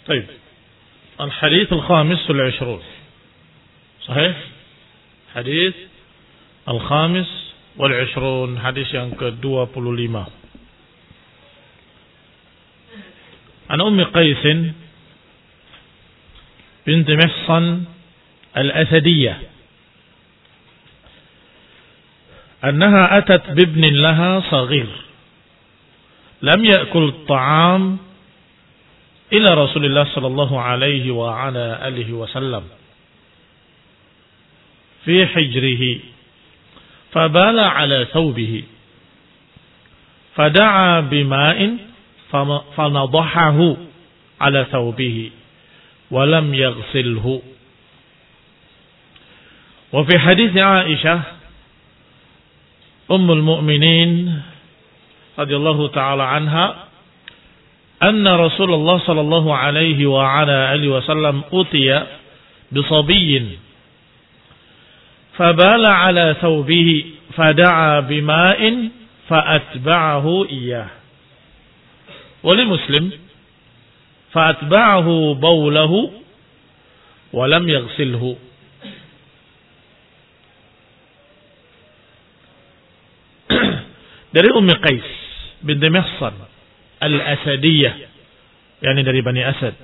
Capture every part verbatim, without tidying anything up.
طيب الحديث الخامس والعشرون صحيح حديث الخامس والعشرون حديث yang kedua puluh lima عن أم قيس بنت محصن الأسدية أنها أتت بابن لها صغير لم يأكل الطعام إلى رسول الله صلى الله عليه وعلى آله وسلم في حجره فبال على ثوبه فدعا بماء فنضحه على ثوبه ولم يغسله. وفي حديث عائشة أم المؤمنين رضي الله تعالى عنها أن رسول الله صلى الله عليه وعلى آله وسلم أتي بصبي فبال على ثوبه فدعا بماء فأتبعه إياه. ولمسلم فأتبعه بوله ولم يغسله. Dari Ummi Qais binti Mihsan Al-Asadiyah, yakni dari Bani Asad.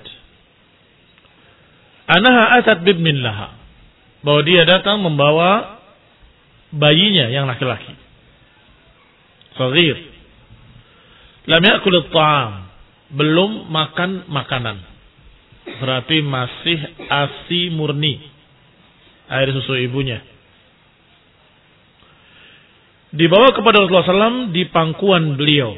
Anaha atat bibnin laha, bahwa dia datang membawa bayinya yang laki-laki. Saghir. Lam ya'kul at-ta'am, belum makan makanan. Berarti masih ASI murni, air susu ibunya. Dibawa kepada Rasulullah shallallahu alaihi wasallam di pangkuan beliau.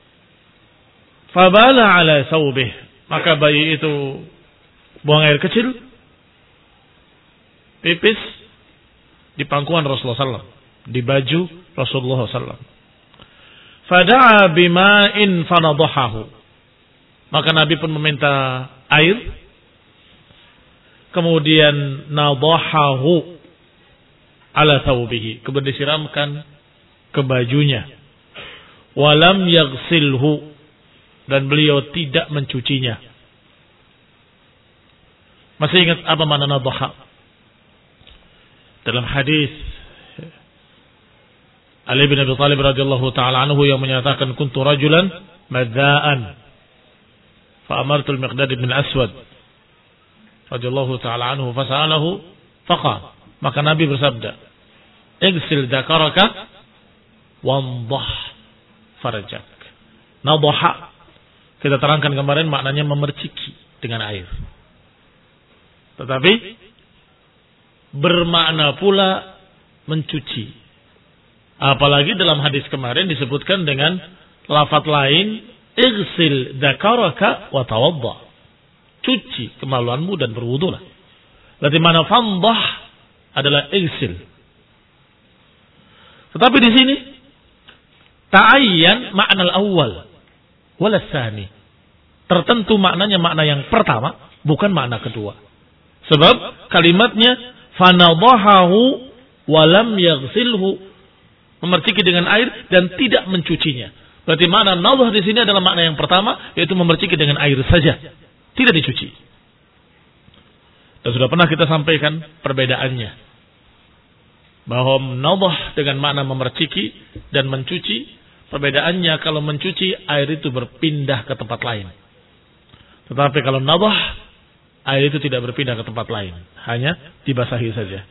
Fabala ala thawbih, maka bayi itu buang air kecil, pipis di pangkuan Rasulullah shallallahu alaihi wasallam, di baju Rasulullah shallallahu alaihi wasallam. Fada'a bima'in fanadahahu, maka Nabi pun meminta air, kemudian nadahahu ala thawbihi, kemudian disiramkan ke bajunya. Walam yaghsilhu, dan beliau tidak mencucinya. Masih ingat apa makna nadaha? Dalam hadis Ali bin Abi Thalib radhiyallahu taala anhu yang menyatakan kuntu rajulan madzaan fa amartu al-Miqdad bin Aswad radhiyallahu taala anhu fasalahu faqala, maka Nabi bersabda, igsil dzakaraka wandah farajak. Nadaha kita terangkan kemarin maknanya memerciki dengan air, tetapi bermakna pula mencuci. Apalagi dalam hadis kemarin disebutkan dengan lafaz lain, igsil dzakaraka wa tawadda, cuci kemaluanmu dan berwudulah. Berarti mana fandah adalah igsil. Tetapi di sini ta'ayyan makna al-awwal wal tsani. Tertentu maknanya makna yang pertama, bukan makna kedua. Sebab kalimatnya fanadahahu wa lam yaghsilhu, memerciki dengan air dan tidak mencucinya. Berarti makna nadhah di sini adalah makna yang pertama, yaitu memerciki dengan air saja, tidak dicuci. Dan sudah pernah kita sampaikan perbedaannya, bahwa nadhah dengan makna memerciki dan mencuci, perbedaannya kalau mencuci air itu berpindah ke tempat lain. Tetapi kalau nadhah, air itu tidak berpindah ke tempat lain, hanya dibasahi saja.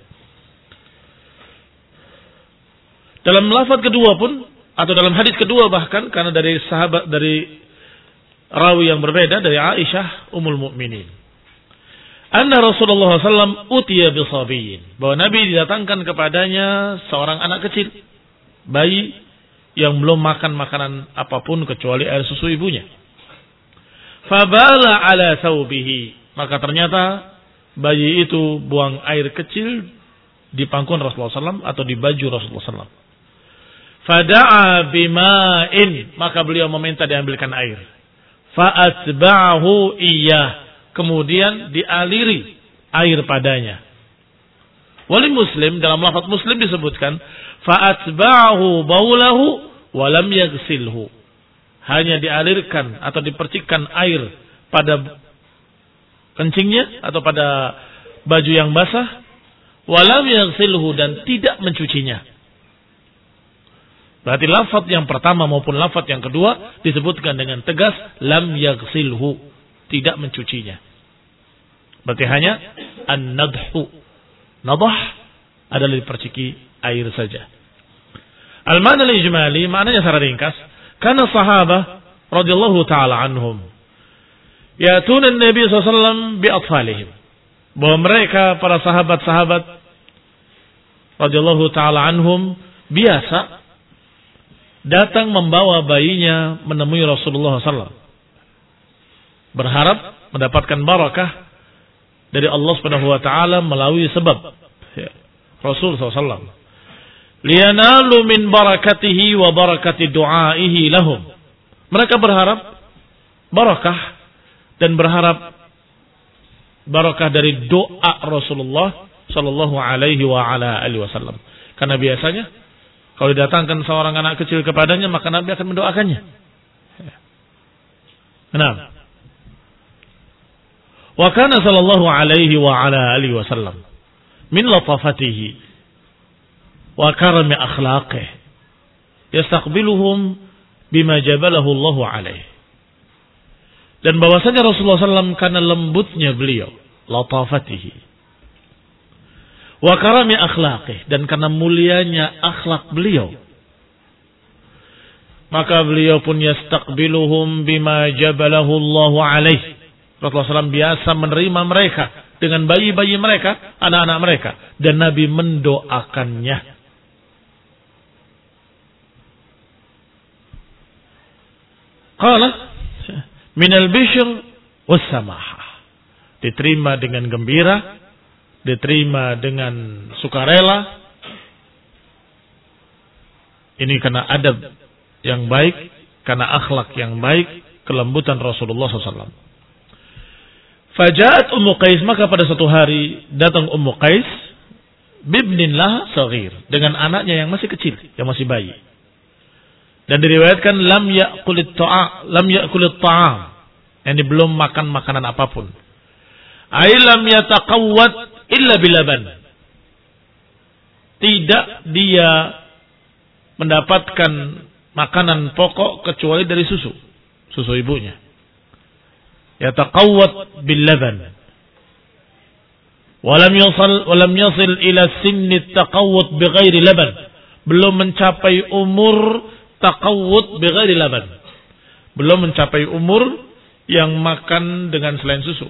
Dalam lafaz kedua pun, atau dalam hadis kedua bahkan, karena dari sahabat, dari rawi yang berbeda, dari Aisyah Ummul Mukminin, anna Rasulullah sallallahu alaihi wasallam utiya bisabiyyin, bahwa Nabi didatangkan kepadanya seorang anak kecil, bayi yang belum makan makanan apapun kecuali air susu ibunya. Fabala ala thawbihi, maka ternyata bayi itu buang air kecil di pangkuan Rasulullah sallallahu alaihi wasallam atau di baju Rasulullah sallallahu alaihi wasallam. Fada'a bima'in, maka beliau meminta diambilkan air. Fa'atba'ahu iyyah, kemudian dialiri air padanya. Wali Muslim, dalam lafaz Muslim disebutkan fa'atba'ahu baulahu wa lam yaghsilhu, hanya dialirkan atau dipercikkan air pada kencingnya atau pada baju yang basah, walam yaghsilhu dan tidak mencucinya. Berarti lafaz yang pertama maupun lafaz yang kedua disebutkan dengan tegas lam yaghsilhu, tidak mencucinya. Berarti hanya an-nadhu. Nadah adalah diperciki air saja. Al-ma'na al-ijmali, maknanya secara ringkas, karena sahabat radhiyallahu taala anhum ya'tuna an-nabi sallallahu alaihi wasallam bi atfalihim. Bahwa mereka para sahabat-sahabat radhiyallahu taala anhum biasa datang membawa bayinya menemui Rasulullah sallallahu alaihi wasallam, berharap mendapatkan barakah dari Allah Subhanahu wa taala melalui sebab ya, Rasul sallallahu alaihi wasallam. Liyanalu min barakatihi wa barakati du'aihi lahum. Mereka berharap barakah dan berharap barakah dari doa Rasulullah sallallahu alaihi wa ala alihi wasallam. Karena biasanya kalau didatangkan seorang anak kecil kepadanya, maka Nabi akan mendoakannya. Kenapa? Wa kana sallallahu alaihi wa ala alihi wasallam min latafatihi wa karami akhlaqih yastaqbiluhum bima jabalahu Allah alaihi. Dan bahwasanya Rasulullah sallallahu alaihi wasallam karena lembutnya beliau, latafatihi, wa karami akhlaqih, dan karena mulianya akhlak beliau, maka beliau pun yastaqbiluhum bima jabalahu Allah alaihi. Rasulullah sallallahu alaihi wasallam biasa menerima mereka dengan bayi-bayi mereka, anak-anak mereka, dan Nabi mendoakannya. Qala minal bishr was samahah. Diterima dengan gembira, diterima dengan sukarela. Ini karena adab yang baik, karena akhlak yang baik, kelembutan Rasulullah sallallahu alaihi wasallam. Fajaat Ummu Qais, maka pada suatu hari datang Ummu Qais bibnin laha saghir, dengan anaknya yang masih kecil, yang masih bayi. Dan diriwayatkan lam ya'kulit ta'a, lam ya'kulit ta'am, yang belum makan makanan apapun. Ai lam yataqawwat illa bilaban. Tidak dia mendapatkan makanan pokok kecuali dari susu, susu ibunya. Yataqawwat bil laban. Walam yasal walam yasil ila sinni taqawwut bighairi laban. Belum mencapai umur taqawwut bighairi laban. Belum mencapai umur yang makan dengan selain susu.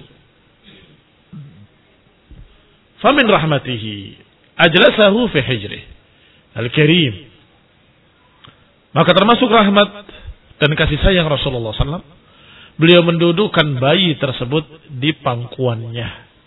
Famin rahmatihi ajlasahu fi hijrih al-karim. Maka termasuk rahmat dan kasih sayang Rasulullah sallallahu alaihi wasallam, beliau mendudukkan bayi tersebut di pangkuannya.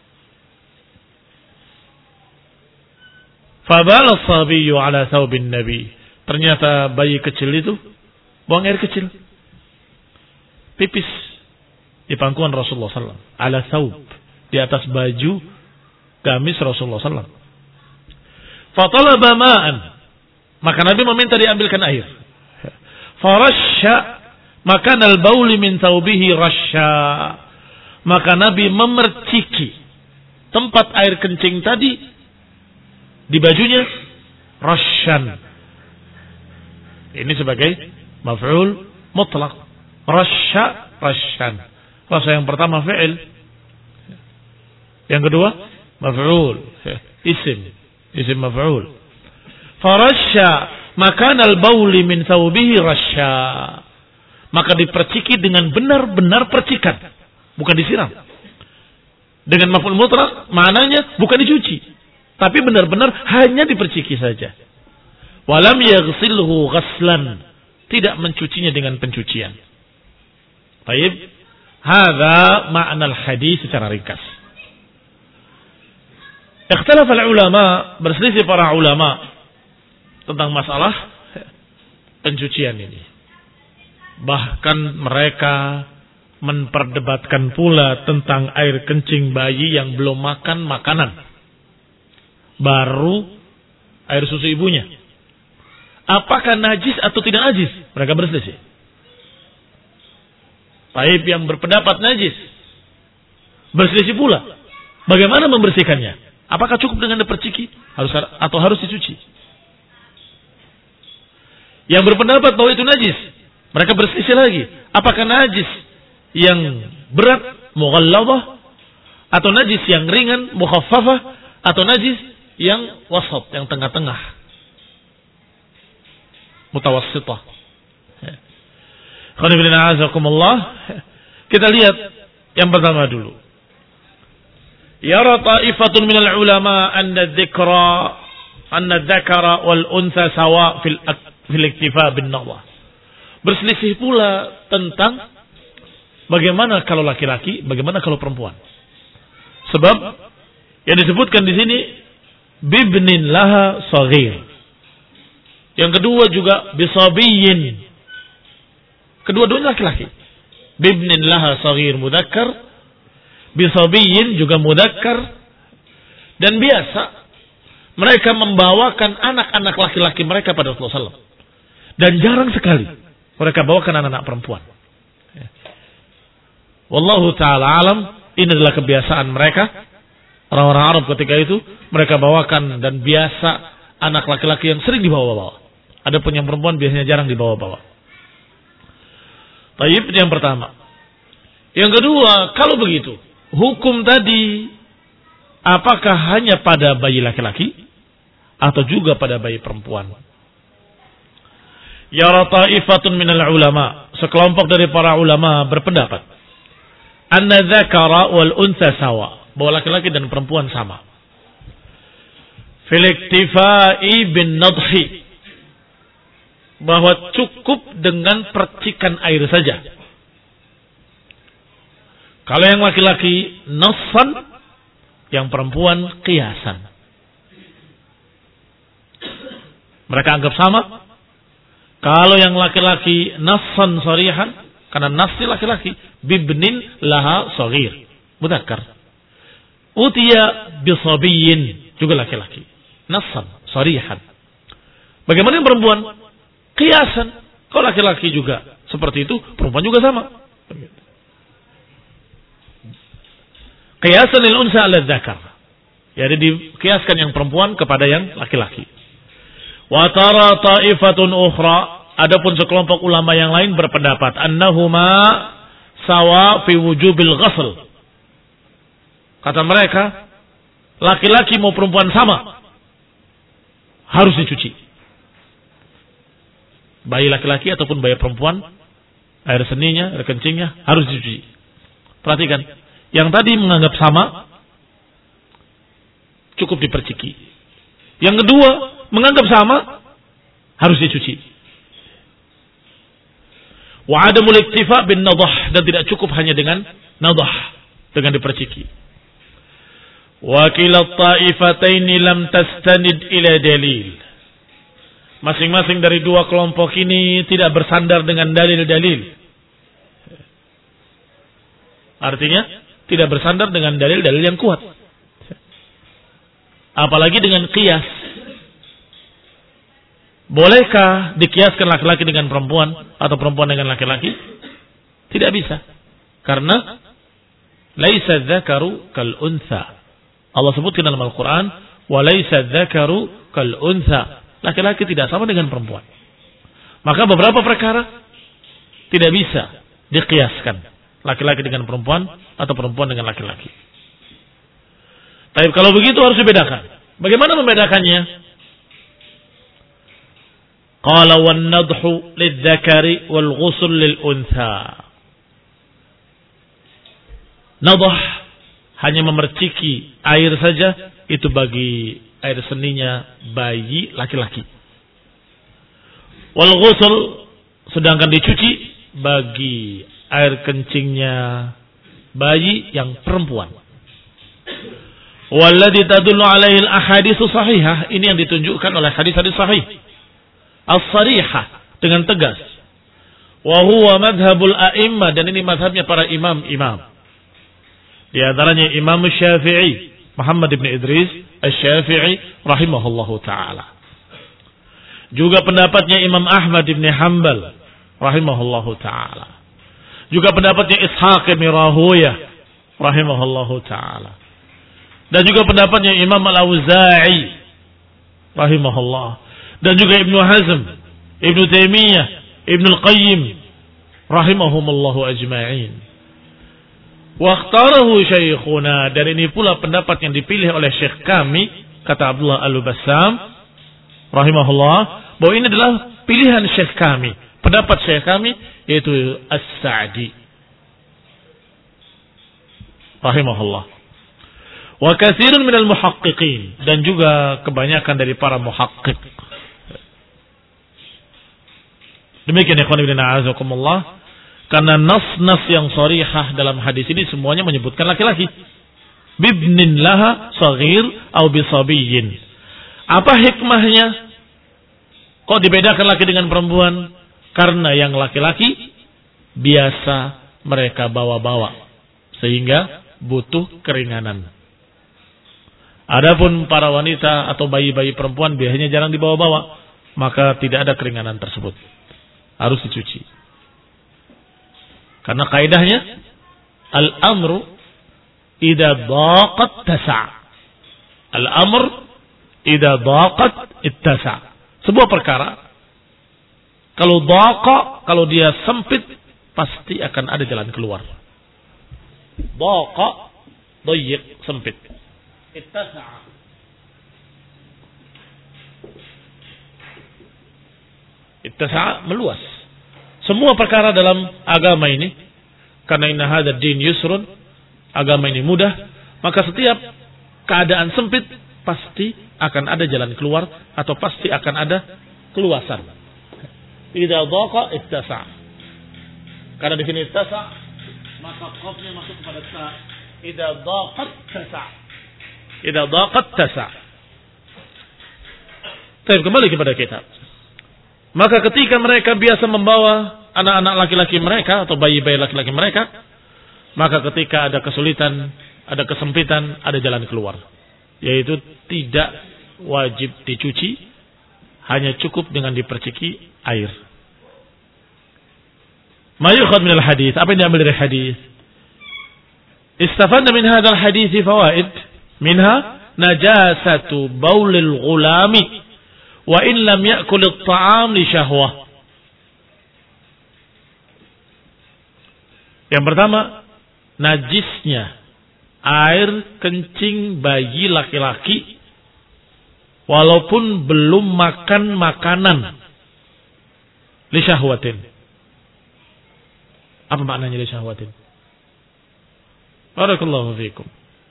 Fabala as-sabiyyu ala thawbin nabi. Ternyata bayi kecil itu buang air kecil, pipis di pangkuan Rasulullah sallallahu alaihi wasallam. Ala thawb, di atas baju gamis Rasulullah sallallahu alaihi wasallam. Fatalaba ma'an, maka Nabi meminta diambilkan air. Farasha makan al-bauli min thawbihi rasya, maka Nabi memerciki tempat air kencing tadi di bajunya, rasyan. Ini sebagai maf'ul mutlaq. Rasya, rasyan. Rasa yang pertama fi'il, yang kedua maf'ul, isim, isim maf'ul. Farasya makan al-bauli min thawbihi rasya, maka diperciki dengan benar-benar percikan, bukan disiram. Dengan maf'ul mutlaq maknanya bukan dicuci, tapi benar-benar hanya diperciki saja. Walam yaghsilhu ghaslan, tidak mencucinya dengan pencucian. Baik, hadza makna al-hadis secara ringkas. Ikhtilaf al-ulama, berselisih para ulama tentang masalah pencucian ini. Bahkan mereka memperdebatkan pula tentang air kencing bayi yang belum makan makanan, baru air susu ibunya, apakah najis atau tidak najis? Mereka berselisih. Taib yang berpendapat najis, Berselisih pula. Bagaimana membersihkannya? Apakah cukup dengan diperciki? Harus atau harus dicuci? Yang berpendapat bahwa itu najis, mereka berselisih lagi. Apakah najis yang berat, mughalladhah, atau najis yang ringan, mukhaffafah, atau najis yang wasat, yang tengah-tengah, mutawassithah. Kita lihat yang pertama dulu. Yara ta'ifatun minal ulama anna dzikra anna dzakara wal untha sawa fil fil iktifa bin nadhah. Berselisih pula tentang bagaimana kalau laki-laki, bagaimana kalau perempuan. Sebab yang disebutkan di sini bibnin laha saghir. Yang kedua juga bisabiyin. Kedua-duanya laki-laki. Bibnin laha saghir mudzakkar, bisabiyin juga mudzakkar. Dan biasa mereka membawakan anak-anak laki-laki mereka pada Rasulullah sallallahu alaihi wasallam. Dan jarang sekali mereka bawakan anak-anak perempuan. Wallahu ta'ala alam, ini adalah kebiasaan mereka. Orang-orang Arab ketika itu mereka bawakan, dan biasa anak laki-laki yang sering dibawa-bawa. Adapun yang perempuan biasanya jarang dibawa-bawa. Tayyib, yang pertama. Yang kedua, kalau begitu, hukum tadi apakah hanya pada bayi laki-laki atau juga pada bayi perempuan? Yara ta'ifatun minal ulama, sekelompok dari para ulama berpendapat, anna dzakara wal untha sawa, bahwa laki-laki dan perempuan sama. Fil iktifai bin nadhi, bahwa cukup dengan percikan air saja. Kalau yang laki-laki nassan, yang perempuan qiyasan. Mereka anggap sama. Kalau yang laki-laki nassan sharihan, karena nasi laki-laki, bibnin laha shaghir, mudzakkar. Utiya bisabiyin, juga laki-laki, nassan sharihan. Bagaimana yang perempuan? Qiyasan. Kalau laki-laki juga seperti itu, perempuan juga sama. Qiyasan lil unsa ala dzakar. Jadi dikiaskan yang perempuan kepada yang laki-laki. Wa tara ta'ifatun ukhra, adapun sekelompok ulama yang lain berpendapat annahuma sawa fi wujubil ghusl. Kata mereka, laki-laki mau perempuan sama, harus dicuci. Bayi laki-laki ataupun bayi perempuan, air seninya, air kencingnya harus dicuci. Perhatikan, yang tadi menganggap sama, cukup diperciki. Yang kedua, menganggap sama, harus dicuci. Wa adamul iktifa bin nadhah, dan tidak cukup hanya dengan nadhah, dengan diperciki. Wa kilat ta'ifataini lam tastanid ila dalil. Masing-masing dari dua kelompok ini tidak bersandar dengan dalil-dalil. Artinya, tidak bersandar dengan dalil-dalil yang kuat. Apalagi dengan qiyas. Bolehkah dikiaskan laki-laki dengan perempuan atau perempuan dengan laki-laki? Tidak bisa. Karena laisa dzakaru kal untha. Allah sebutkan dalam Al-Qur'an, wa laisa dzakaru kal untha. Laki-laki tidak sama dengan perempuan. Maka beberapa perkara tidak bisa dikiaskan. Laki-laki dengan perempuan atau perempuan dengan laki-laki. Tapi kalau begitu harus dibedakan. Bagaimana membedakannya? Qala wan nadhu lidz-dzakari wal ghusl lil untha. Nadhah hanya memerciki air saja, itu bagi air seninya bayi laki-laki. Wal ghusl, sedangkan dicuci bagi air kencingnya bayi yang perempuan. Walladzi tadullu alaihi al-ahaditsu sahihah, ini yang ditunjukkan oleh hadis-hadis sahih. As-sarihah, dengan tegas. Wa huwa madhhabul a'immah, dan ini mazhabnya para imam-imam. Di antaranya Imam Syafi'i, Muhammad ibn Idris Asy-Syafi'i rahimahullahu taala. Juga pendapatnya Imam Ahmad ibn Hanbal rahimahullahu taala. Juga pendapatnya Ishaq ibn Rahuyah rahimahullahu taala. Dan juga pendapatnya Imam Al-Auza'i rahimahullah, dan juga Ibnu Hazm, Ibnu Taimiyah, Ibnu Al-Qayyim rahimahumullahu ajma'in. Wa ikhtarahu syekhuna, dan ini pula pendapat yang dipilih oleh syekh kami, kata Abdullah Al-Bassam rahimahullah, bahwa ini adalah pilihan syekh kami, pendapat syekh kami, yaitu As-Sa'di rahimahullah. Wa katsirun minal muhaqqiqin, dan juga kebanyakan dari para muhaqqiq. Demikian ikhwan fillah a'azakumullah, karena nas-nas yang sharihah dalam hadis ini semuanya menyebutkan laki-laki. Bibnin laha saghir au bisabiyyin. Apa hikmahnya kok dibedakan laki dengan perempuan? Karena yang laki-laki biasa mereka bawa-bawa sehingga butuh keringanan. Adapun para wanita atau bayi-bayi perempuan biasanya jarang dibawa-bawa, maka tidak ada keringanan tersebut. Harus dicuci. Karena kaidahnya al-amru idza daqat tasa'. Al-amr idza daqat ittasa'. Sebuah perkara kalau daqa, kalau dia sempit, pasti akan ada jalan keluar. Daqa, dayyiq, sempit. Ittasa'a. Ittasa'a, meluas. Semua perkara dalam agama ini, karena inna hadzal din yusrun, agama ini mudah, maka setiap keadaan sempit pasti akan ada jalan keluar atau pasti akan ada keluasan. Idza dhaqa ittasa'a. Karena di sini ittasa'a, maka qafnya masuk kepada ta. Idza dhaqat tasa'a. Idza dhaqat tasa'. Baik, kembali kepada kitab. Maka ketika mereka biasa membawa anak-anak laki-laki mereka atau bayi-bayi laki-laki mereka, maka ketika ada kesulitan, ada kesempitan, ada jalan keluar, yaitu tidak wajib dicuci, hanya cukup dengan diperciki air. Ma yukhad minal hadis, apa yang diambil dari hadis? Istafadna min hadzal hadis fawaid. Minha najasatu baulil ghulami wa in lam ya'kul at-ta'am li syahwah. Yang pertama, najisnya air kencing bayi laki-laki walaupun belum makan makanan li syahwatin. Apa maknanya li syahwatin? Barakallahu fiikum.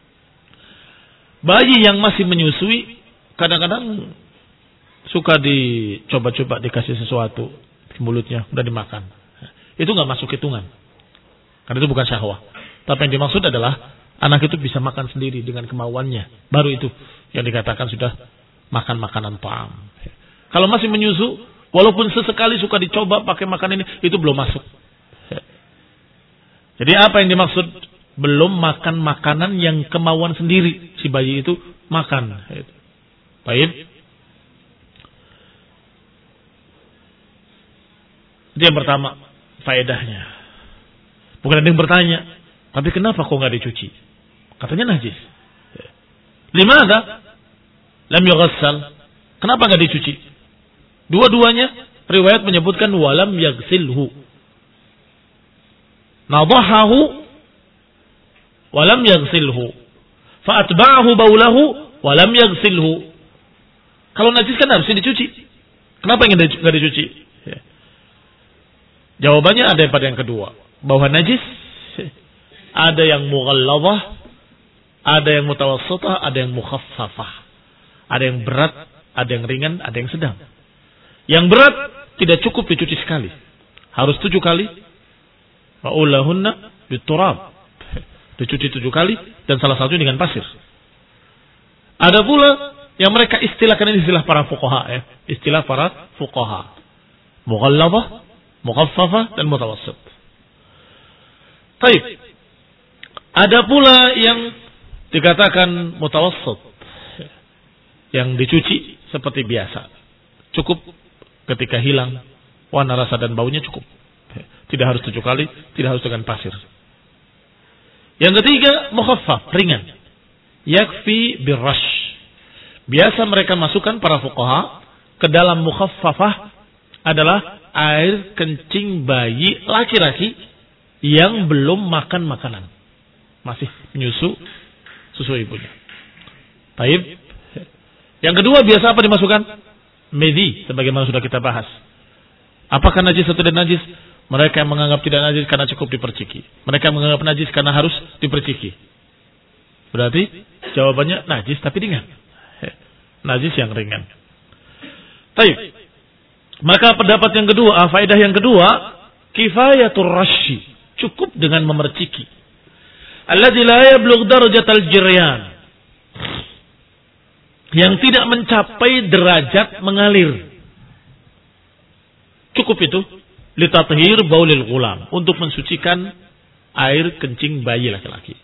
Bayi yang masih menyusui kadang-kadang suka dicoba-coba dikasih sesuatu di mulutnya, udah dimakan. Itu nggak masuk hitungan, karena itu bukan syahwah. Tapi yang dimaksud adalah anak itu bisa makan sendiri dengan kemauannya. Baru itu yang dikatakan sudah makan makanan ta'am. Kalau masih menyusu, walaupun sesekali suka dicoba pakai makanan ini, itu belum masuk. Jadi apa yang dimaksud? Belum makan makanan yang kemauan sendiri si bayi itu makan. Baik. Itu yang pertama faedahnya. Bukan ada yang bertanya, tapi kenapa kok nggak dicuci? Katanya najis. Limada lam yughassal? Kenapa nggak dicuci? Dua-duanya riwayat menyebutkan walam yaghsilhu. Nadahahu walam yaghsilhu, fa atba'ahu baulahu walam yaghsilhu. Kalau najis kan harusnya dicuci. Kenapa enggak dicuci? Ya. Jawabannya ada pada yang kedua, bahwa najis ada yang mughallazah, ada yang mutawassithah, ada yang mukhaffafah. Ada yang berat, ada yang ringan, ada yang sedang. Yang berat tidak cukup dicuci sekali, harus tujuh kali. Wa ulahunna biturab. Dicuci tujuh kali dan salah satunya dengan pasir. Ada pula yang mereka istilahkan, ini istilah para fuqaha ya, istilah para fuqaha. Mughallazah, mukhaffafah dan mutawassit. Baik. Ada pula yang dikatakan mutawassit, yang dicuci seperti biasa. Cukup ketika hilang warna, rasa dan baunya cukup. Tidak harus tujuh kali, tidak harus dengan pasir. Yang ketiga, mukhaffaf, ringan. Yakfi birrash. Biasa mereka masukkan para fuqaha ke dalam mukhaffafah adalah air kencing bayi laki-laki yang belum makan makanan. Masih menyusu susu ibunya. Taib. Yang kedua biasa apa dimasukkan? Medi, sebagaimana sudah kita bahas. Apakah najis atau tidak najis? Mereka yang menganggap tidak najis karena cukup diperciki. Mereka yang menganggap najis karena harus diperciki. Berarti jawabannya najis tapi ringan. Najis yang ringan. Taib. Maka pendapat yang kedua, faedah yang kedua, kifayatur rasyi, cukup dengan memerciki. Alladzi la yablugh darajatal jiryan, yang tidak mencapai derajat mengalir. Cukup itu litathhir baulil ghulam, untuk mensucikan air kencing bayi laki-laki.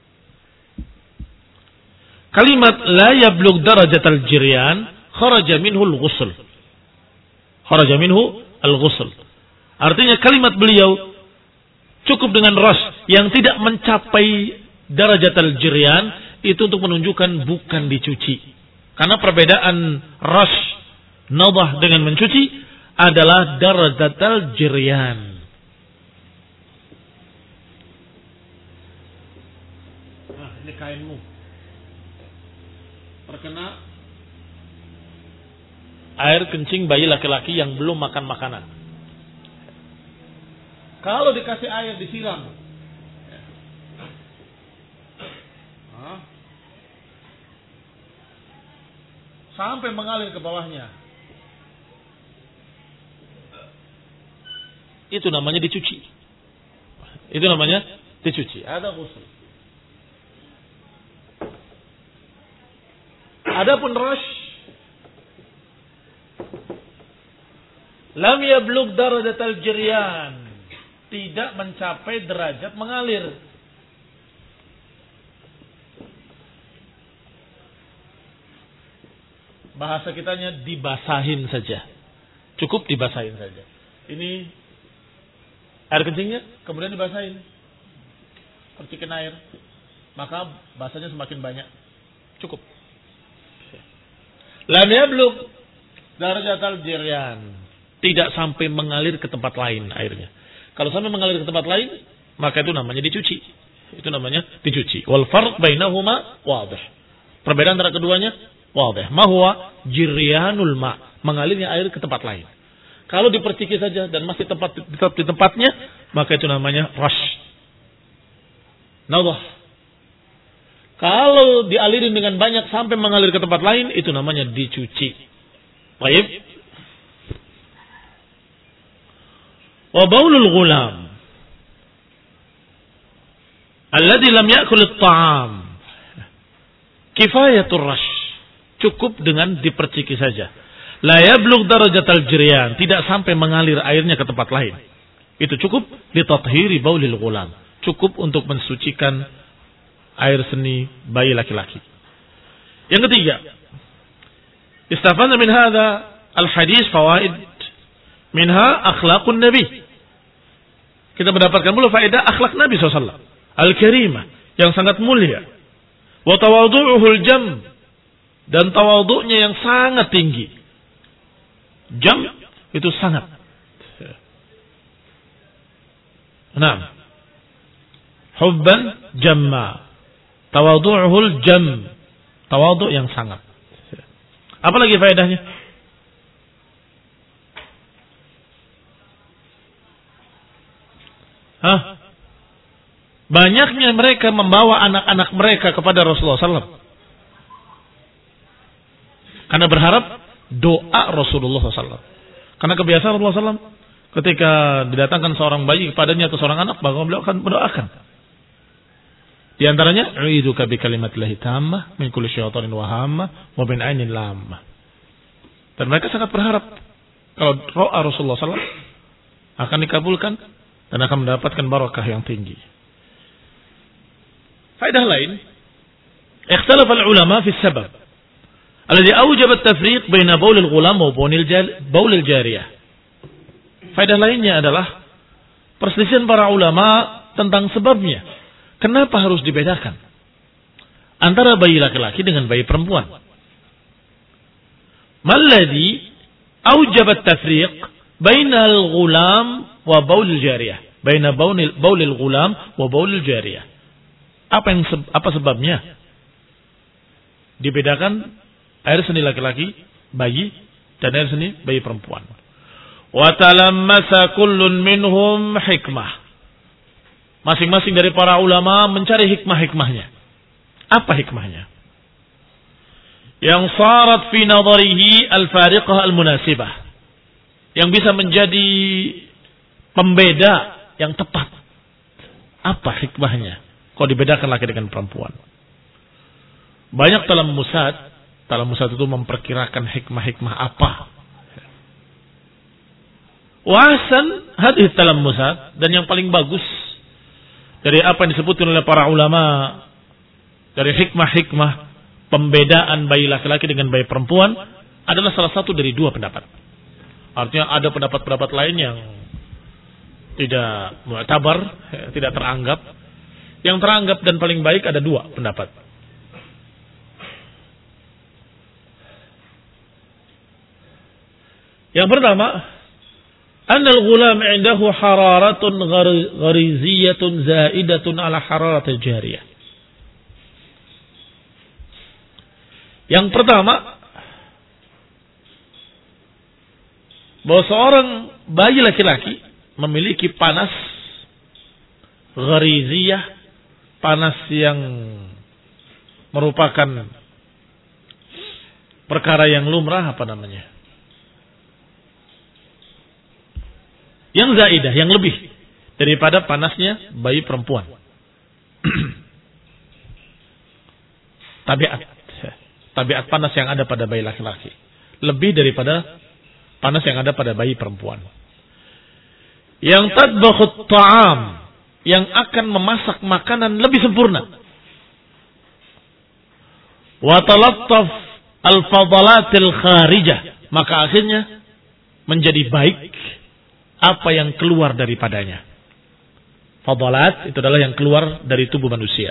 Kalimat la yablugh darajatal jiryan kharaja minhu al-ghusl. Kharaja minhu al-ghusl. Artinya kalimat beliau cukup dengan ras yang tidak mencapai darajatal jiryan, itu untuk menunjukkan bukan dicuci. Karena perbedaan ras nadah dengan mencuci adalah darajatal jiryan. Nah, ini kainmu terkena air kencing bayi laki-laki yang belum makan makanan. Kalau dikasih air disiram, Hah? sampai mengalir ke bawahnya, itu namanya dicuci. Itu namanya dicuci. Ada ghusl. Adapun rash, lam yablugh darajatal jiryan, tidak mencapai derajat mengalir. Bahasa kitanya dibasahin saja. Cukup dibasahin saja. Ini air kencingnya kemudian dibasahin. Percikin air. Maka basahnya semakin banyak. Cukup. Lam yablugh darajatal jiryan, tidak sampai mengalir ke tempat lain airnya. Kalau sampai mengalir ke tempat lain, maka itu namanya dicuci. Itu namanya dicuci. Wal farq bainahuma wadih. Perbedaan antara keduanya wadih. Ma huwa jiryanul ma, mengalirnya air ke tempat lain. Kalau diperciki saja dan masih tempat tetap di tempatnya, maka itu namanya rash. Nadah. Kalau dialirin dengan banyak sampai mengalir ke tempat lain, itu namanya dicuci. Baik. Wa baulul ghulam alladhi lam ya'kul at-ta'am kifayatur rash, cukup dengan diperciki saja. La yablugh darajatal jiryan, tidak sampai mengalir airnya ke tempat lain. Itu cukup litathhiri baulil ghulam, cukup untuk mensucikan air seni bayi laki-laki. Yang ketiga, istafadna min hadha al-hadis fawaid, minha akhlaqun nabi. Kita mendapatkan pula faedah akhlak Nabi shallallahu alaihi wasallam al-karimah, yang sangat mulia. Wa tawadhu'uhul jam, dan tawadhu'nya yang sangat tinggi. Jam itu sangat. Nah, hubban jamma, tawadhu'uhul jam, tawadhu' yang sangat. Apa lagi faedahnya? Hah? Banyaknya mereka membawa anak-anak mereka kepada Rasulullah shallallahu alaihi wasallam karena berharap doa Rasulullah shallallahu alaihi wasallam. Karena kebiasaan Rasulullah shallallahu alaihi wasallam ketika didatangkan seorang bayi kepadanya atau seorang anak, maka beliau akan mendoakan. Di antaranya, "U'iduka bi kalimatillahi tammah min kulli syaitanin wa hammah wa min ainin lammah." Dan mereka sangat berharap kalau doa Rasulullah shallallahu alaihi wasallam akan dikabulkan dan akan mendapatkan barakah yang tinggi. Faedah lain, ikhtalafa al-ulama fi sabab alladhi awjaba at-tafriq baina baul al-ghulam wa baul al-jariyah. Faedah lainnya adalah perselisihan para ulama tentang sebabnya Kenapa harus dibedakan antara bayi laki-laki dengan bayi perempuan? Malladhi aujaba at-tafriq baina al-ghulam wa baul al-jariyah, baina baul al-ghulam wa baul al-jariyah. Apa yang apa sebabnya dibedakan air seni laki-laki bayi dan air seni bayi perempuan? Wa talammasa kullun minhum hikmah. Masing-masing dari para ulama mencari hikmah-hikmahnya. Apa hikmahnya? Yang sarat fi nadharihi al-fariqah al-munasibah. Yang bisa menjadi pembeda yang tepat. Apa hikmahnya? Kok dibedakan laki dengan perempuan? Banyak dalam musad, dalam musad itu memperkirakan hikmah-hikmah apa. Wahasan hadis dalam musad, dan yang paling bagus dari apa yang disebutkan oleh para ulama dari hikmah-hikmah pembedaan bayi laki-laki dengan bayi perempuan adalah salah satu dari dua pendapat. Artinya ada pendapat-pendapat lain yang tidak mu'tabar, tidak teranggap. Yang teranggap dan paling baik ada dua pendapat. Yang pertama, anna al-ghulam 'indahu hararatun ghariziyatun zaidatun ala hararat al-jariyah. Yang pertama, bahwa seorang bayi laki-laki memiliki panas ghariziyah, panas yang merupakan perkara yang lumrah, apa namanya? Yang zaidah, yang lebih daripada panasnya bayi perempuan. Tabiat, tabiat panas yang ada pada bayi laki-laki lebih daripada panas yang ada pada bayi perempuan. Yang tadbakhut ta'am, yang akan memasak makanan lebih sempurna. Wa talattaf al-fadalatil kharijah, maka akhirnya menjadi baik apa yang keluar daripadanya. Fadalat itu adalah yang keluar dari tubuh manusia.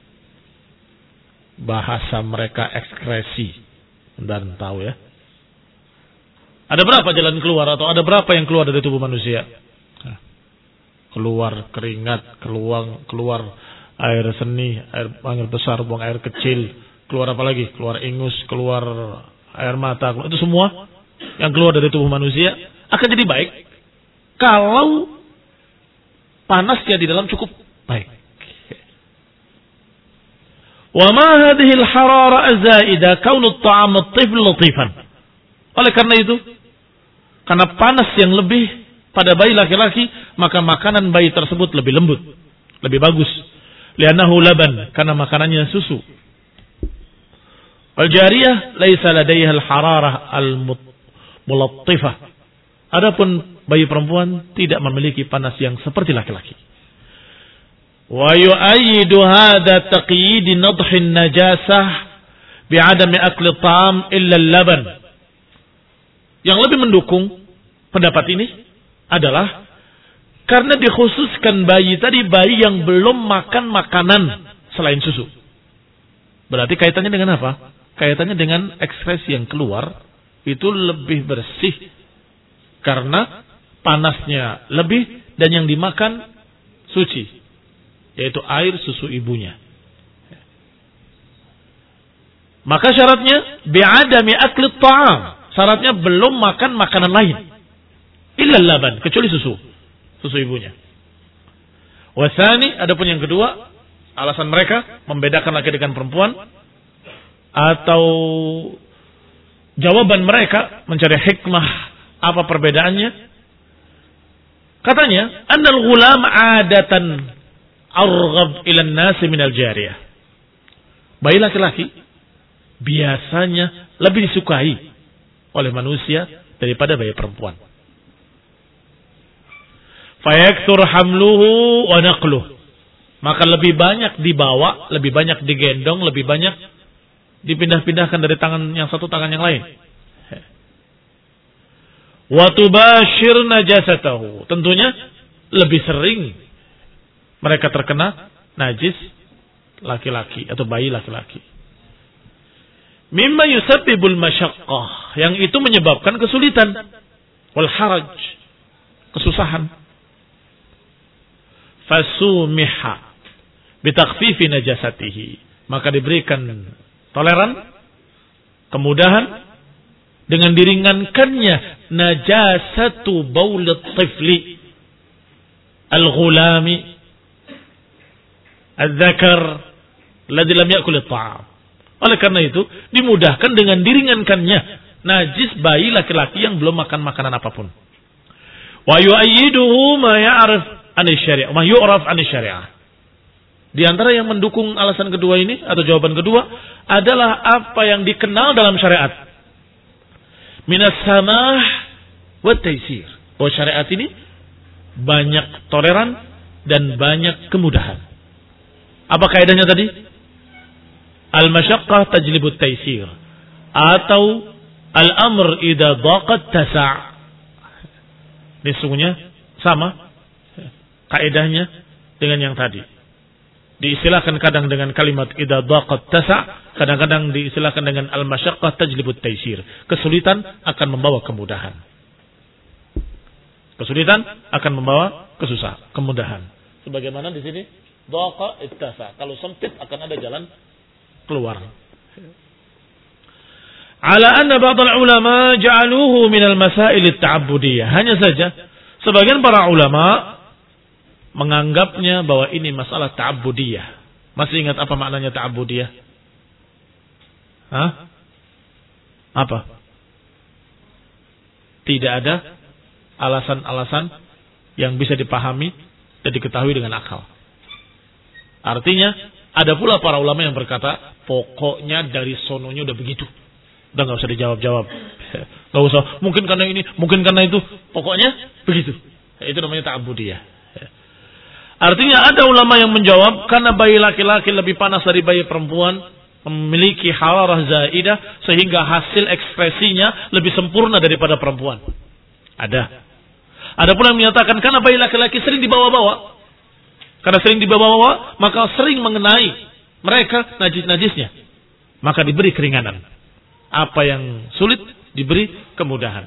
Bahasa mereka ekskresi. Dan tahu ya. Ada berapa jalan keluar atau ada berapa yang keluar dari tubuh manusia? Keluar keringat, keluar keluar air seni, air air besar, buang air kecil, keluar apa lagi? Keluar ingus, keluar air mata. Itu semua yang keluar dari tubuh manusia akan jadi baik kalau panasnya di dalam cukup baik. Wa ma hadhihi al-harara az-zaida kaunu at-ta'am at-tifl latifan. Oleh karena itu, karena panas yang lebih pada bayi laki-laki, maka makanan bayi tersebut lebih lembut, lebih bagus. Li'annahu laban, karena makanannya susu. Al-jariyah laisa ladaiha al-hararah al-mulattifah. Adapun bayi perempuan tidak memiliki panas yang seperti laki-laki. Wa yu'ayyidu hadha taqyid nadhin najasah bi'adami akli ta'am illa al-laban. Yang lebih mendukung pendapat ini adalah karena dikhususkan bayi tadi, bayi yang belum makan makanan selain susu. Berarti kaitannya dengan apa? Kaitannya dengan ekskresi yang keluar itu lebih bersih karena panasnya lebih dan yang dimakan suci, yaitu air susu ibunya. Maka syaratnya bi'adami akli ta'am, syaratnya belum makan makanan lain illa laban, kecuali susu, susu ibunya. Wasani, adapun yang kedua, alasan mereka membedakan laki dengan perempuan atau jawaban mereka mencari hikmah apa perbedaannya? Katanya, annal ghulam adatan arghab ila an-nas min al-jariyah. Bayi laki-laki biasanya lebih disukai oleh manusia daripada bayi perempuan. Fayakthur hamluhu wa naqluhu. Maka lebih banyak dibawa, lebih banyak digendong, lebih banyak dipindah-pindahkan dari tangan yang satu tangan yang lain. Wa tubashir najasatahu. Tentunya lebih sering mereka terkena najis laki-laki atau bayi laki-laki. Mimma yusabbibul masyaqqah, yang itu menyebabkan kesulitan, wal haraj, kesusahan. Fasumiha bitakhfifi najasatihi, maka diberikan toleran, kemudahan dengan diringankannya najasatu baulit tifli al-ghulami al-dzakar alladhi lam ya'kul at-ta'am. Oleh karena itu dimudahkan dengan diringankannya najis bayi laki-laki yang belum makan makanan apapun. Wa yu'ayyiduhu ma ya'rif an syari'ah, ma yu'raf an syari'ah. Di antara yang mendukung alasan kedua ini atau jawaban kedua adalah apa yang dikenal dalam syariat. Minas samah wa taysir. Bahwa syariat ini banyak toleran dan banyak kemudahan. Apa kaidahnya tadi? Al-masyaqqah tajlibut taysir, atau al-amr idza daqat tasa'. Ini sungguhnya sama kaidahnya dengan yang tadi. Diistilahkan kadang dengan kalimat idza daqat tasa', kadang-kadang diistilahkan dengan al-masyaqqah tajlibut taysir. Kesulitan akan membawa kemudahan. Kesulitan akan membawa kesusahan, kemudahan. Sebagaimana di sini daqa ittasa', kalau sempit akan ada jalan keluar. Ala anna ba'd al-ulama ja'aluhu min al-masail at-ta'abbudiyah. Hanya saja sebagian para ulama menganggapnya bahwa ini masalah ta'abbudiyah. Masih ingat apa maknanya ta'abbudiyah? Hah? Apa? Tidak ada alasan-alasan yang bisa dipahami dan diketahui dengan akal. Artinya, ada pula para ulama yang berkata, pokoknya dari sononya udah begitu. Udah gak usah dijawab-jawab. Gak usah, mungkin karena ini, mungkin karena itu. Pokoknya begitu. Itu namanya ta'abbudiyah. Artinya ada ulama yang menjawab, karena bayi laki-laki lebih panas dari bayi perempuan, memiliki hararah zaidah, sehingga hasil ekspresinya lebih sempurna daripada perempuan. Ada. Ada pula yang menyatakan, karena bayi laki-laki sering dibawa-bawa. Karena sering dibawa-bawa, maka sering mengenai mereka najis-najisnya. Maka diberi keringanan. Apa yang sulit, diberi kemudahan.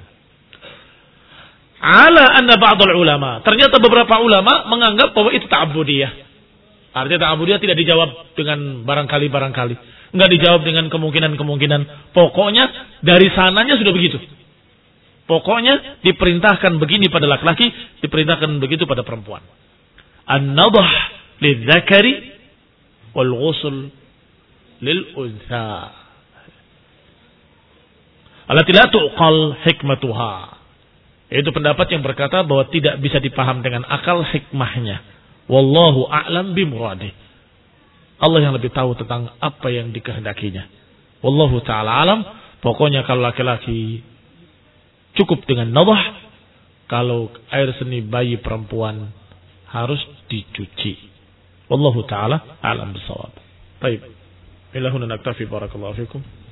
Ala anna ba'dul ulama. Ternyata beberapa ulama menganggap bahwa itu ta'abudiyah. Artinya ta'abudiyah tidak dijawab dengan barangkali-barangkali. Enggak dijawab dengan kemungkinan-kemungkinan. Pokoknya dari sananya sudah begitu. Pokoknya diperintahkan begini pada laki-laki, diperintahkan begitu pada perempuan. An-nadah lidzakari wal ghusl lil untha. Allati la tuqal hikmatuha. Itu pendapat yang berkata bahwa tidak bisa dipaham dengan akal hikmahnya. Wallahu a'lam bimuradih. Allah yang lebih tahu tentang apa yang dikehendakinya. Wallahu ta'ala alam. Pokoknya kalau laki-laki cukup dengan nadah, kalau air seni bayi perempuan harus dicuci. Wallahu ta'ala a'lam bisawab. Baik. Ilahuna naktafi, barakallahu fikum.